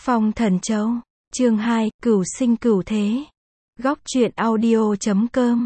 Phong Thần Châu, chương 2, Cửu sinh cửu thế. Góc truyện audio.com.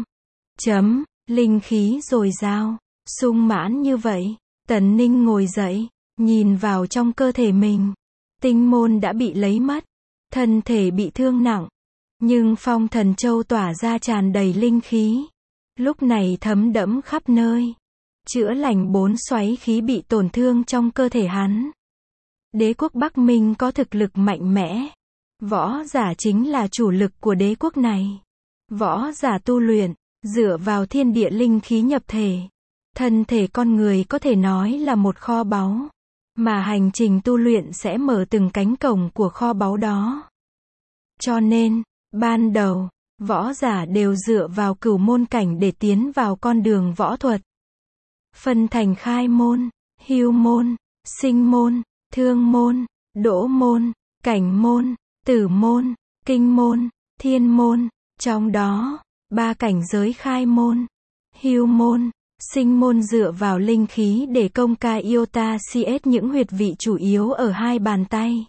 Linh khí dồi dào, sung mãn như vậy. Tần Ninh ngồi dậy, nhìn vào trong cơ thể mình. Tinh môn đã bị lấy mất, thân thể bị thương nặng. Nhưng Phong Thần Châu tỏa ra tràn đầy linh khí. Lúc này thấm đẫm khắp nơi. Chữa lành 4 xoáy khí bị tổn thương trong cơ thể hắn. Đế quốc Bắc Minh có thực lực mạnh mẽ. Võ giả chính là chủ lực của đế quốc này. Võ giả tu luyện, dựa vào thiên địa linh khí nhập thể. Thân thể con người có thể nói là một kho báu. Mà hành trình tu luyện sẽ mở từng cánh cổng của kho báu đó. Cho nên, ban đầu, võ giả đều dựa vào cửu môn cảnh để tiến vào con đường võ thuật. Phân thành khai môn, hưu môn, sinh môn, thương môn, đỗ môn, cảnh môn, tử môn, kinh môn, thiên môn. Trong đó, 3 cảnh giới khai môn, hưu môn, sinh môn dựa vào linh khí để công ca iota cs những huyệt vị chủ yếu ở 2 bàn tay,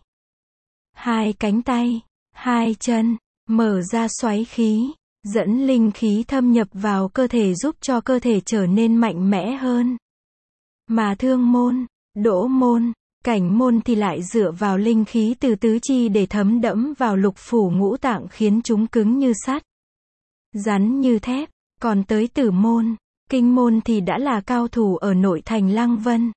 2 cánh tay, 2 chân, mở ra xoáy khí, dẫn linh khí thâm nhập vào cơ thể giúp cho cơ thể trở nên mạnh mẽ hơn. Mà thương môn, đỗ môn, cảnh môn thì lại dựa vào linh khí từ tứ chi để thấm đẫm vào lục phủ ngũ tạng khiến chúng cứng như sắt, rắn như thép. Còn tới tử môn, kinh môn thì đã là cao thủ ở nội thành Lăng Vân.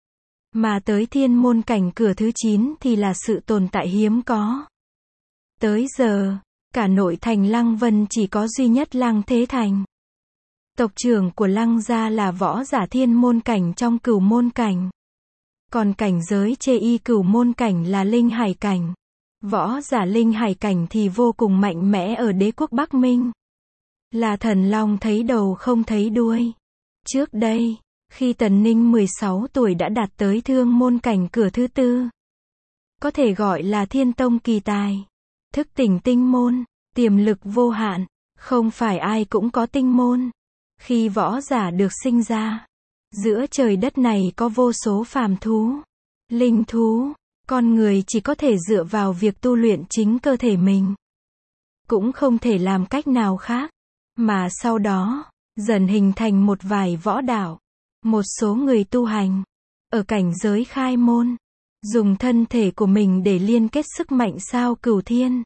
Mà tới thiên môn cảnh cửa thứ 9 thì là sự tồn tại hiếm có. Tới giờ, cả nội thành Lăng Vân chỉ có duy nhất Lăng Thế Thành. Tộc trưởng của Lăng gia là võ giả thiên môn cảnh trong cửu môn cảnh. Còn cảnh giới chê y cửu môn cảnh là linh hải cảnh. Võ giả linh hải cảnh thì vô cùng mạnh mẽ ở đế quốc Bắc Minh. Là thần long thấy đầu không thấy đuôi. Trước đây, khi Tần Ninh 16 tuổi đã đạt tới thương môn cảnh cửa thứ 4. Có thể gọi là thiên tông kỳ tài. Thức tỉnh tinh môn, tiềm lực vô hạn, không phải ai cũng có tinh môn. Khi võ giả được sinh ra, giữa trời đất này có vô số phàm thú, linh thú, con người chỉ có thể dựa vào việc tu luyện chính cơ thể mình. Cũng không thể làm cách nào khác, mà sau đó, dần hình thành một vài võ đạo. Một số người tu hành, ở cảnh giới khai môn, dùng thân thể của mình để liên kết sức mạnh sao cửu thiên.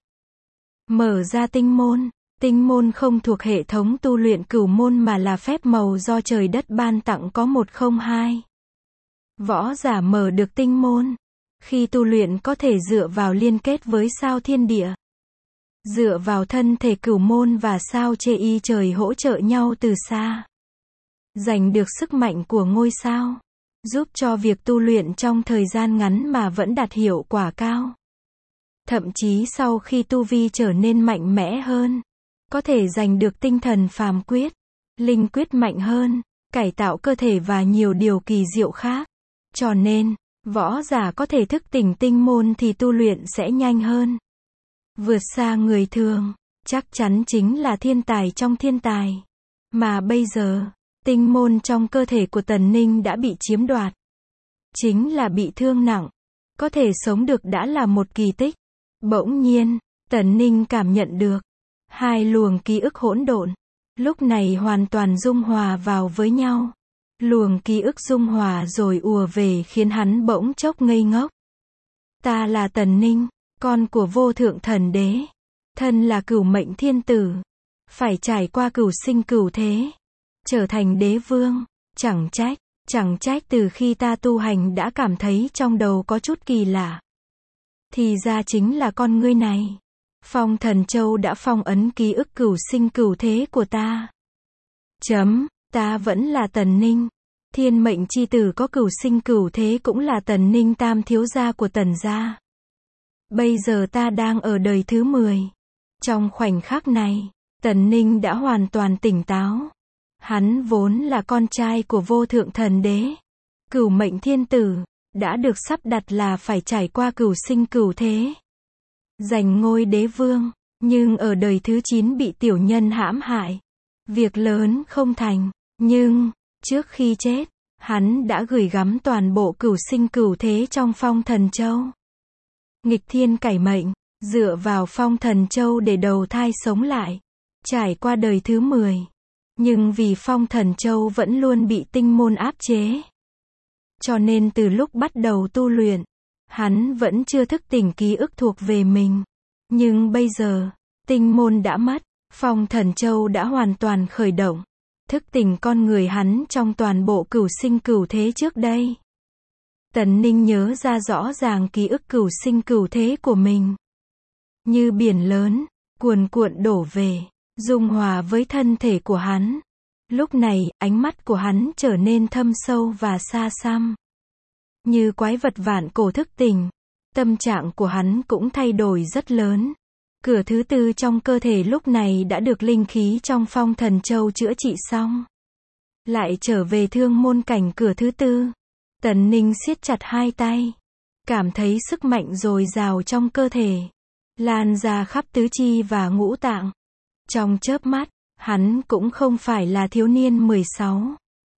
Mở ra tinh môn. Tinh môn không thuộc hệ thống tu luyện cửu môn mà là phép màu do trời đất ban tặng có 102. Võ giả mở được tinh môn. Khi tu luyện có thể dựa vào liên kết với sao thiên địa. Dựa vào thân thể cửu môn và sao chê y trời hỗ trợ nhau từ xa. Giành được sức mạnh của ngôi sao. Giúp cho việc tu luyện trong thời gian ngắn mà vẫn đạt hiệu quả cao. Thậm chí sau khi tu vi trở nên mạnh mẽ hơn. Có thể giành được tinh thần phàm quyết, linh quyết mạnh hơn, cải tạo cơ thể và nhiều điều kỳ diệu khác. Cho nên, võ giả có thể thức tỉnh tinh môn thì tu luyện sẽ nhanh hơn. Vượt xa người thường, chắc chắn chính là thiên tài trong thiên tài. Mà bây giờ, tinh môn trong cơ thể của Tần Ninh đã bị chiếm đoạt. Chính là bị thương nặng. Có thể sống được đã là một kỳ tích. Bỗng nhiên, Tần Ninh cảm nhận được. 2 luồng ký ức hỗn độn, lúc này hoàn toàn dung hòa vào với nhau. Luồng ký ức dung hòa rồi ùa về khiến hắn bỗng chốc ngây ngốc. Ta là Tần Ninh, con của vô thượng thần đế. Thân là cửu mệnh thiên tử. Phải trải qua cửu sinh cửu thế. Trở thành đế vương. Chẳng trách từ khi ta tu hành đã cảm thấy trong đầu có chút kỳ lạ. Thì ra chính là con ngươi này. Phong Thần Châu đã phong ấn ký ức cửu sinh cửu thế của ta. Ta vẫn là Tần Ninh. Thiên mệnh chi tử có cửu sinh cửu thế cũng là Tần Ninh tam thiếu gia của Tần gia. Bây giờ ta đang ở đời thứ 10. Trong khoảnh khắc này, Tần Ninh đã hoàn toàn tỉnh táo. Hắn vốn là con trai của vô thượng thần đế. Cửu mệnh thiên tử, đã được sắp đặt là phải trải qua cửu sinh cửu thế. Giành ngôi đế vương, nhưng ở đời thứ 9 bị tiểu nhân hãm hại. Việc lớn không thành, nhưng, trước khi chết, hắn đã gửi gắm toàn bộ cửu sinh cửu thế trong Phong Thần Châu. nghịch thiên cải mệnh, dựa vào Phong Thần Châu để đầu thai sống lại, trải qua đời thứ 10. Nhưng vì Phong Thần Châu vẫn luôn bị tinh môn áp chế, cho nên từ lúc bắt đầu tu luyện, hắn vẫn chưa thức tỉnh ký ức thuộc về mình. Nhưng bây giờ, tinh môn đã mất, Phong Thần Châu đã hoàn toàn khởi động, thức tỉnh con người hắn trong toàn bộ cửu sinh cửu thế trước đây. Tần Ninh nhớ ra rõ ràng ký ức cửu sinh cửu thế của mình. Như biển lớn, cuồn cuộn đổ về, dung hòa với thân thể của hắn. Lúc này, ánh mắt của hắn trở nên thâm sâu và xa xăm. Như quái vật vạn cổ thức tỉnh, tâm trạng của hắn cũng thay đổi rất lớn. Cửa thứ 4 trong cơ thể lúc này đã được linh khí trong Phong Thần Châu chữa trị xong. Lại trở về thương môn cảnh cửa thứ 4. Tần Ninh siết chặt hai tay, cảm thấy sức mạnh dồi dào trong cơ thể, lan ra khắp tứ chi và ngũ tạng. Trong chớp mắt, hắn cũng không phải là thiếu niên 16,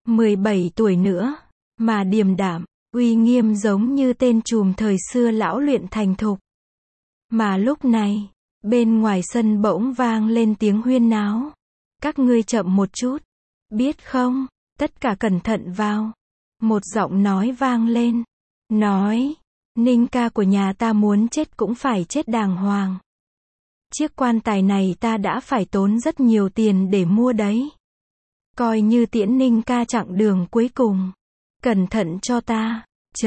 17 tuổi nữa, mà điềm đạm, uy nghiêm giống như tên trùm thời xưa lão luyện thành thục. Mà lúc này, bên ngoài sân bỗng vang lên tiếng huyên náo. Các ngươi chậm một chút, biết không, tất cả cẩn thận vào. Một giọng nói vang lên, nói, Ninh ca của nhà ta muốn chết cũng phải chết đàng hoàng. Chiếc quan tài này ta đã phải tốn rất nhiều tiền để mua đấy. Coi như tiễn Ninh ca chặng đường cuối cùng. Cẩn thận cho ta.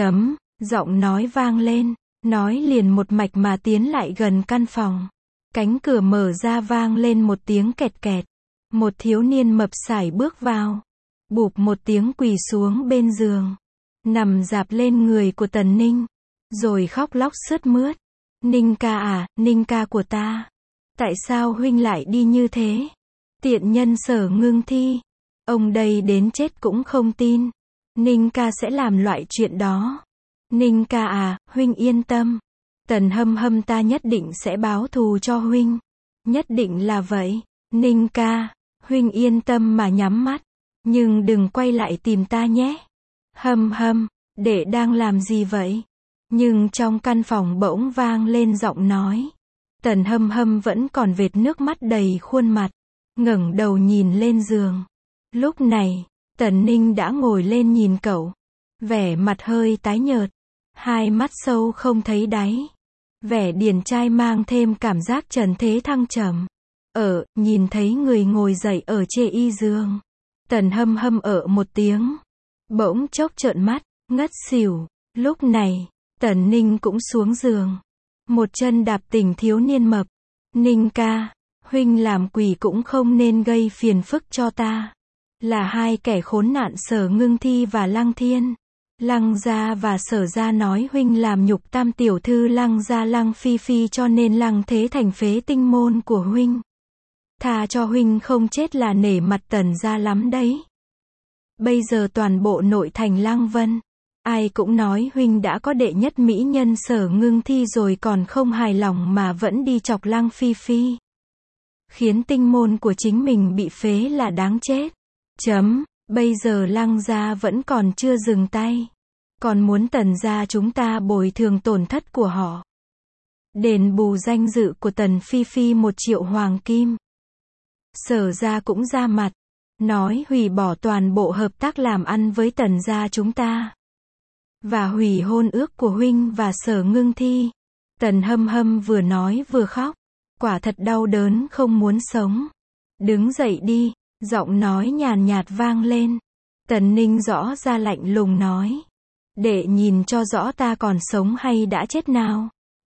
Giọng nói vang lên, nói liền một mạch mà tiến lại gần căn phòng. Cánh cửa mở ra vang lên một tiếng kẹt kẹt. Một thiếu niên mập sải bước vào. Bụp một tiếng quỳ xuống bên giường. Nằm rạp lên người của Tần Ninh. Rồi khóc lóc sướt mướt. Ninh ca à, Ninh ca của ta. Tại sao huynh lại đi như thế? Tiện nhân Sở Ngưng Thi. Ông đây đến chết cũng không tin. Ninh ca sẽ làm loại chuyện đó. Ninh ca à, huynh yên tâm. Tần Hâm Hâm ta nhất định sẽ báo thù cho huynh. Nhất định là vậy. Ninh ca, huynh yên tâm mà nhắm mắt. Nhưng đừng quay lại tìm ta nhé. Hâm Hâm, đệ đang làm gì vậy? Nhưng trong căn phòng bỗng vang lên giọng nói. Tần Hâm Hâm vẫn còn vệt nước mắt đầy khuôn mặt, ngẩng đầu nhìn lên giường. Lúc này, Tần Ninh đã ngồi lên nhìn cậu, vẻ mặt hơi tái nhợt, hai mắt sâu không thấy đáy, vẻ điển trai mang thêm cảm giác trần thế thăng trầm. Nhìn thấy người ngồi dậy ở chê y giường. Tần Hâm Hâm một tiếng, bỗng chốc trợn mắt, ngất xỉu. Lúc này, Tần Ninh cũng xuống giường, một chân đạp tỉnh thiếu niên mập. Ninh ca, huynh làm quỷ cũng không nên gây phiền phức cho ta. Là hai kẻ khốn nạn Sở Ngưng Thi và Lăng Thiên. Lăng gia và Sở gia nói huynh làm nhục tam tiểu thư Lăng gia Lăng Phi Phi cho nên Lăng Thế thành phế tinh môn của huynh. Thà cho huynh không chết là nể mặt Tần gia lắm đấy. Bây giờ toàn bộ nội thành Lăng Vân, ai cũng nói huynh đã có đệ nhất mỹ nhân Sở Ngưng Thi rồi còn không hài lòng mà vẫn đi chọc Lăng Phi Phi. Khiến tinh môn của chính mình bị phế là đáng chết. Bây giờ Lăng gia vẫn còn chưa dừng tay. Còn muốn Tần gia chúng ta bồi thường tổn thất của họ. Đền bù danh dự của Tần Phi Phi 1 triệu hoàng kim. Sở gia cũng ra mặt, nói hủy bỏ toàn bộ hợp tác làm ăn với Tần gia chúng ta. Và hủy hôn ước của huynh và Sở Ngưng Thi. Tần Hâm Hâm vừa nói vừa khóc. Quả thật đau đớn không muốn sống. Đứng dậy đi, giọng nói nhàn nhạt vang lên. Tần Ninh rõ ra lạnh lùng nói. Để nhìn cho rõ ta còn sống hay đã chết nào.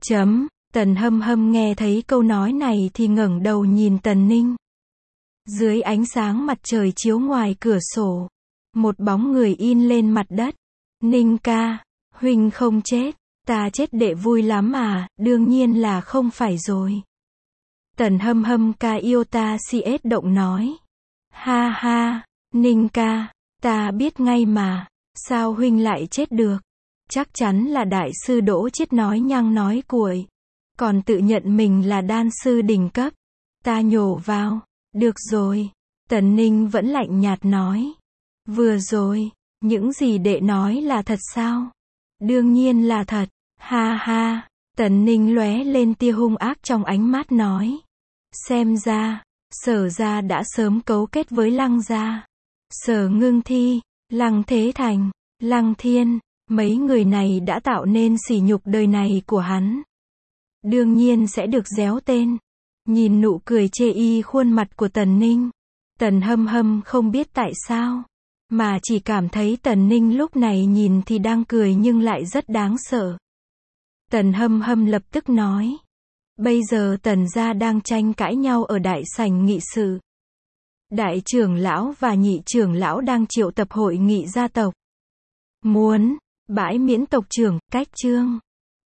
Tần Hâm Hâm nghe thấy câu nói này thì ngẩng đầu nhìn Tần Ninh. Dưới ánh sáng mặt trời chiếu ngoài cửa sổ, một bóng người in lên mặt đất. Ninh ca, huynh không chết, ta chết đệ vui lắm à, đương nhiên là không phải rồi. Tần Hâm Hâm ca yêu ta CS động nói. Ha ha, Ninh ca, ta biết ngay mà, sao huynh lại chết được? Chắc chắn là đại sư Đỗ Chiết nói nhăng nói cuội, còn tự nhận mình là đan sư đỉnh cấp. Ta nhổ vào, được rồi. Tần Ninh vẫn lạnh nhạt nói. Vừa rồi, những gì đệ nói là thật sao? Đương nhiên là thật. Ha ha, Tần Ninh lóe lên tia hung ác trong ánh mắt nói. Xem ra, Sở gia đã sớm cấu kết với Lăng gia. Sở Ngưng Thi, Lăng Thế Thành, Lăng Thiên, mấy người này đã tạo nên sỉ nhục đời này của hắn. Đương nhiên sẽ được réo tên. Nhìn nụ cười chê y khuôn mặt của Tần Ninh, Tần Hâm Hâm không biết tại sao, mà chỉ cảm thấy Tần Ninh lúc này nhìn thì đang cười nhưng lại rất đáng sợ. Tần Hâm Hâm lập tức nói. Bây giờ Tần gia đang tranh cãi nhau ở đại sảnh nghị sự. Đại trưởng lão và nhị trưởng lão đang triệu tập hội nghị gia tộc. Muốn bãi miễn tộc trưởng, cách trương.